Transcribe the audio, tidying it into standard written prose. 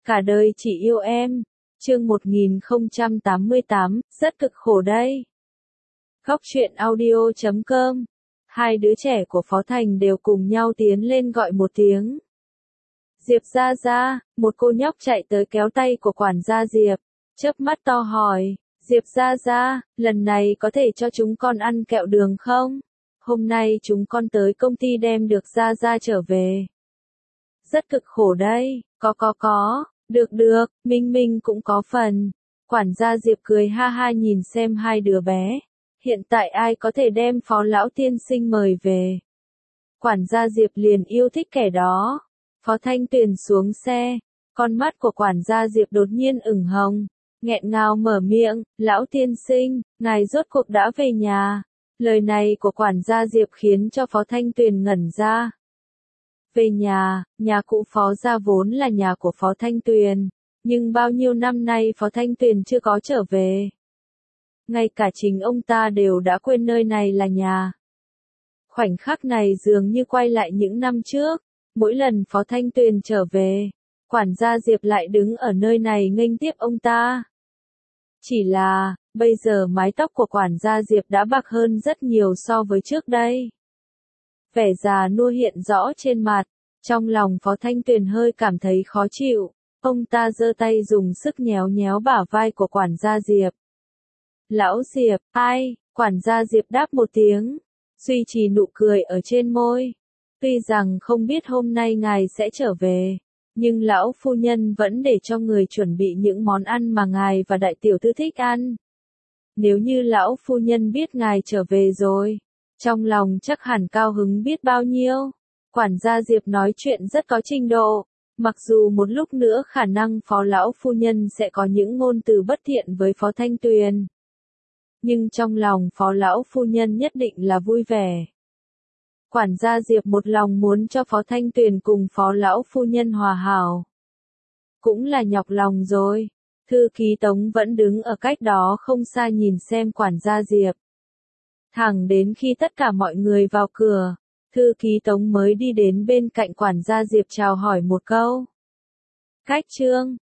Cả đời chỉ yêu em. Chương 1088, rất cực khổ đây. Góc truyện audio.com. Hai đứa trẻ của Phó Thành đều cùng nhau tiến lên gọi một tiếng. Diệp gia gia, một cô nhóc chạy tới kéo tay của quản gia Diệp, chớp mắt to hỏi, Diệp gia gia, lần này có thể cho chúng con ăn kẹo đường không? Hôm nay chúng con tới công ty đem được gia gia trở về. Rất cực khổ đây, có, được, Minh Minh cũng có phần. Quản gia Diệp cười ha ha nhìn xem hai đứa bé. Hiện tại ai có thể đem Phó lão tiên sinh mời về? Quản gia Diệp liền yêu thích kẻ đó. Phó Thanh Tuyền xuống xe, con mắt của quản gia Diệp đột nhiên ửng hồng, nghẹn ngào mở miệng, lão tiên sinh, ngài rốt cuộc đã về nhà. Lời này của quản gia Diệp khiến cho Phó Thanh Tuyền ngẩn ra. Về nhà, nhà cũ Phó gia vốn là nhà của Phó Thanh Tuyền, nhưng bao nhiêu năm nay Phó Thanh Tuyền chưa có trở về. Ngay cả chính ông ta đều đã quên nơi này là nhà. Khoảnh khắc này dường như quay lại những năm trước, mỗi lần Phó Thanh Tuyền trở về, quản gia Diệp lại đứng ở nơi này nghênh tiếp ông ta. Chỉ là, bây giờ mái tóc của quản gia Diệp đã bạc hơn rất nhiều so với trước đây. Vẻ già nua hiện rõ trên mặt, trong lòng Phó Thanh Tuyền hơi cảm thấy khó chịu, ông ta giơ tay dùng sức nhéo nhéo bả vai của quản gia Diệp. Lão Diệp, ai? Quản gia Diệp đáp một tiếng, duy trì nụ cười ở trên môi. Tuy rằng không biết hôm nay ngài sẽ trở về, nhưng lão phu nhân vẫn để cho người chuẩn bị những món ăn mà ngài và đại tiểu thư thích ăn. Nếu như lão phu nhân biết ngài trở về rồi, trong lòng chắc hẳn cao hứng biết bao nhiêu. Quản gia Diệp nói chuyện rất có trình độ, mặc dù một lúc nữa khả năng Phó lão phu nhân sẽ có những ngôn từ bất thiện với Phó Thanh Tuyền. Nhưng trong lòng Phó lão phu nhân nhất định là vui vẻ. Quản gia Diệp một lòng muốn cho Phó Thanh Tuyền cùng Phó lão phu nhân hòa hảo. Cũng là nhọc lòng rồi. Thư ký Tống vẫn đứng ở cách đó không xa nhìn xem quản gia Diệp. Thẳng đến khi tất cả mọi người vào cửa, thư ký Tống mới đi đến bên cạnh quản gia Diệp chào hỏi một câu. Cách Trương,